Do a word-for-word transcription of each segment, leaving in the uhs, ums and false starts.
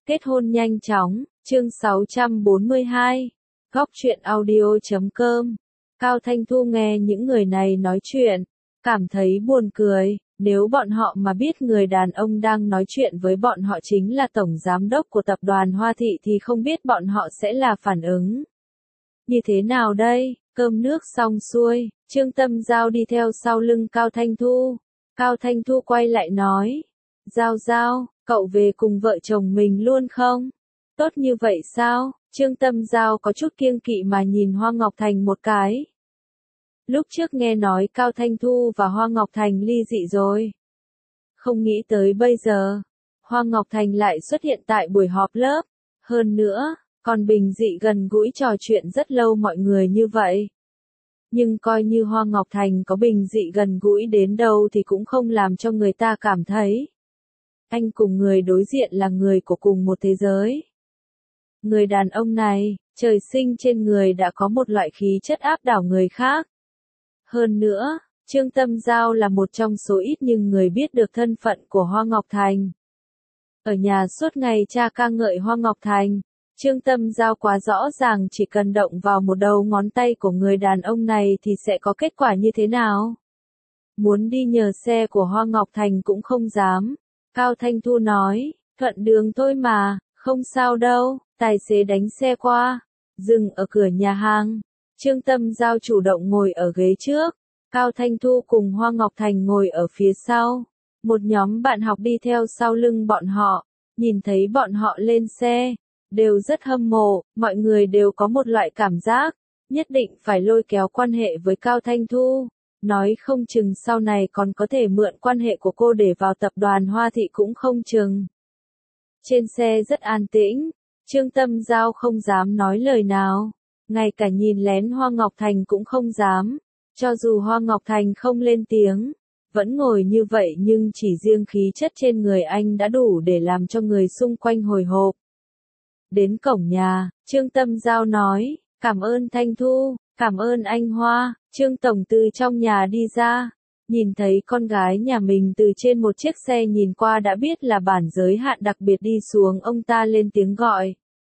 Kết hôn nhanh chóng, chương sáu trăm bốn mươi hai, góc truyện audio chấm com. Cao Thanh Thu nghe những người này nói chuyện, cảm thấy buồn cười, nếu bọn họ mà biết người đàn ông đang nói chuyện với bọn họ chính là tổng giám đốc của tập đoàn Hoa Thị thì không biết bọn họ sẽ là phản ứng như thế nào đây. Cơm nước xong xuôi, Trương Tâm Giao đi theo sau lưng Cao Thanh Thu. Cao Thanh Thu quay lại nói, Giao Giao, cậu về cùng vợ chồng mình luôn không? Tốt như vậy sao? Trương Tâm Giao có chút kiêng kỵ mà nhìn Hoa Ngọc Thành một cái. Lúc trước nghe nói Cao Thanh Thu và Hoa Ngọc Thành ly dị rồi. Không nghĩ tới bây giờ, Hoa Ngọc Thành lại xuất hiện tại buổi họp lớp. Hơn nữa, còn bình dị gần gũi trò chuyện rất lâu mọi người như vậy. Nhưng coi như Hoa Ngọc Thành có bình dị gần gũi đến đâu thì cũng không làm cho người ta cảm thấy anh cùng người đối diện là người của cùng một thế giới. Người đàn ông này, trời sinh trên người đã có một loại khí chất áp đảo người khác. Hơn nữa, Trương Tâm Giao là một trong số ít nhưng người biết được thân phận của Hoa Ngọc Thành. Ở nhà suốt ngày cha ca ngợi Hoa Ngọc Thành, Trương Tâm Giao quá rõ ràng chỉ cần động vào một đầu ngón tay của người đàn ông này thì sẽ có kết quả như thế nào. Muốn đi nhờ xe của Hoa Ngọc Thành cũng không dám. Cao Thanh Thu nói, thuận đường thôi mà, không sao đâu, tài xế đánh xe qua, dừng ở cửa nhà hàng. Trương Tâm Giao chủ động ngồi ở ghế trước, Cao Thanh Thu cùng Hoa Ngọc Thành ngồi ở phía sau. Một nhóm bạn học đi theo sau lưng bọn họ, nhìn thấy bọn họ lên xe, đều rất hâm mộ, mọi người đều có một loại cảm giác, nhất định phải lôi kéo quan hệ với Cao Thanh Thu. Nói không chừng sau này còn có thể mượn quan hệ của cô để vào tập đoàn Hoa Thị cũng không chừng. Trên xe rất an tĩnh, Trương Tâm Giao không dám nói lời nào, ngay cả nhìn lén Hoa Ngọc Thành cũng không dám, cho dù Hoa Ngọc Thành không lên tiếng, vẫn ngồi như vậy nhưng chỉ riêng khí chất trên người anh đã đủ để làm cho người xung quanh hồi hộp. Đến cổng nhà, Trương Tâm Giao nói, cảm ơn Thanh Thu, cảm ơn anh Hoa. Trương Tổng từ trong nhà đi ra, nhìn thấy con gái nhà mình từ trên một chiếc xe nhìn qua đã biết là bản giới hạn đặc biệt đi xuống, ông ta lên tiếng gọi.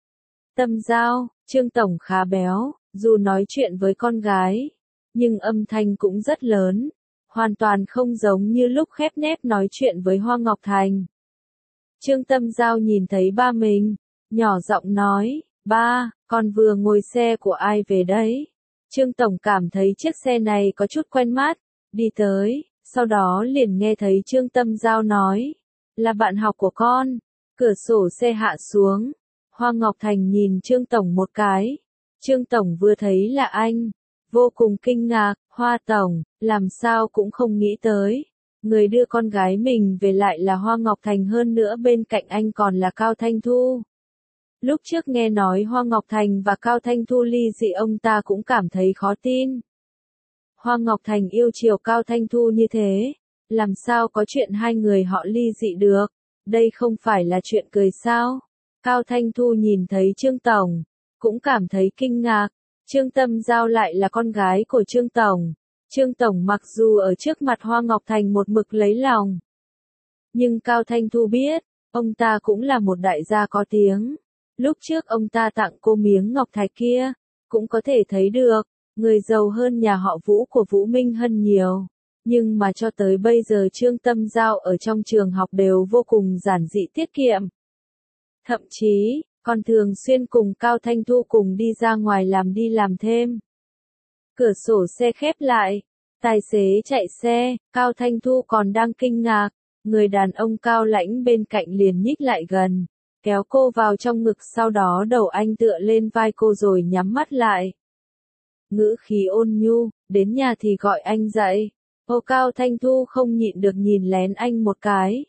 Tâm Giao, Trương Tổng khá béo, dù nói chuyện với con gái, nhưng âm thanh cũng rất lớn, hoàn toàn không giống như lúc khép nép nói chuyện với Hoa Ngọc Thành. Trương Tâm Giao nhìn thấy ba mình, nhỏ giọng nói, ba, con vừa ngồi xe của ai về đấy? Trương Tổng cảm thấy chiếc xe này có chút quen mắt, đi tới, sau đó liền nghe thấy Trương Tâm Giao nói, là bạn học của con. Cửa sổ xe hạ xuống, Hoa Ngọc Thành nhìn Trương Tổng một cái. Trương Tổng vừa thấy là anh, vô cùng kinh ngạc, Hoa Tổng, làm sao cũng không nghĩ tới. Người đưa con gái mình về lại là Hoa Ngọc Thành, hơn nữa bên cạnh anh còn là Cao Thanh Thu. Lúc trước nghe nói Hoa Ngọc Thành và Cao Thanh Thu ly dị ông ta cũng cảm thấy khó tin. Hoa Ngọc Thành yêu chiều Cao Thanh Thu như thế, làm sao có chuyện hai người họ ly dị được, đây không phải là chuyện cười sao? Cao Thanh Thu nhìn thấy Trương Tổng, cũng cảm thấy kinh ngạc, Trương Tâm Giao lại là con gái của Trương Tổng. Trương Tổng mặc dù ở trước mặt Hoa Ngọc Thành một mực lấy lòng, nhưng Cao Thanh Thu biết, ông ta cũng là một đại gia có tiếng. Lúc trước ông ta tặng cô miếng ngọc thạch kia, cũng có thể thấy được, người giàu hơn nhà họ Vũ của Vũ Minh Hân nhiều. Nhưng mà cho tới bây giờ Trương Tâm Giao ở trong trường học đều vô cùng giản dị tiết kiệm. Thậm chí, còn thường xuyên cùng Cao Thanh Thu cùng đi ra ngoài làm đi làm thêm. Cửa sổ xe khép lại, tài xế chạy xe, Cao Thanh Thu còn đang kinh ngạc, người đàn ông cao lãnh bên cạnh liền nhích lại gần, kéo cô vào trong ngực, sau đó đầu anh tựa lên vai cô rồi nhắm mắt lại. Ngữ khí ôn nhu, đến nhà thì gọi anh dậy. Ô Cao Thanh Thu không nhịn được nhìn lén anh một cái.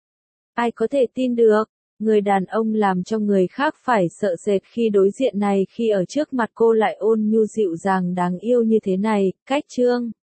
Ai có thể tin được, người đàn ông làm cho người khác phải sợ sệt khi đối diện này, khi ở trước mặt cô lại ôn nhu dịu dàng đáng yêu như thế này. Cách Trương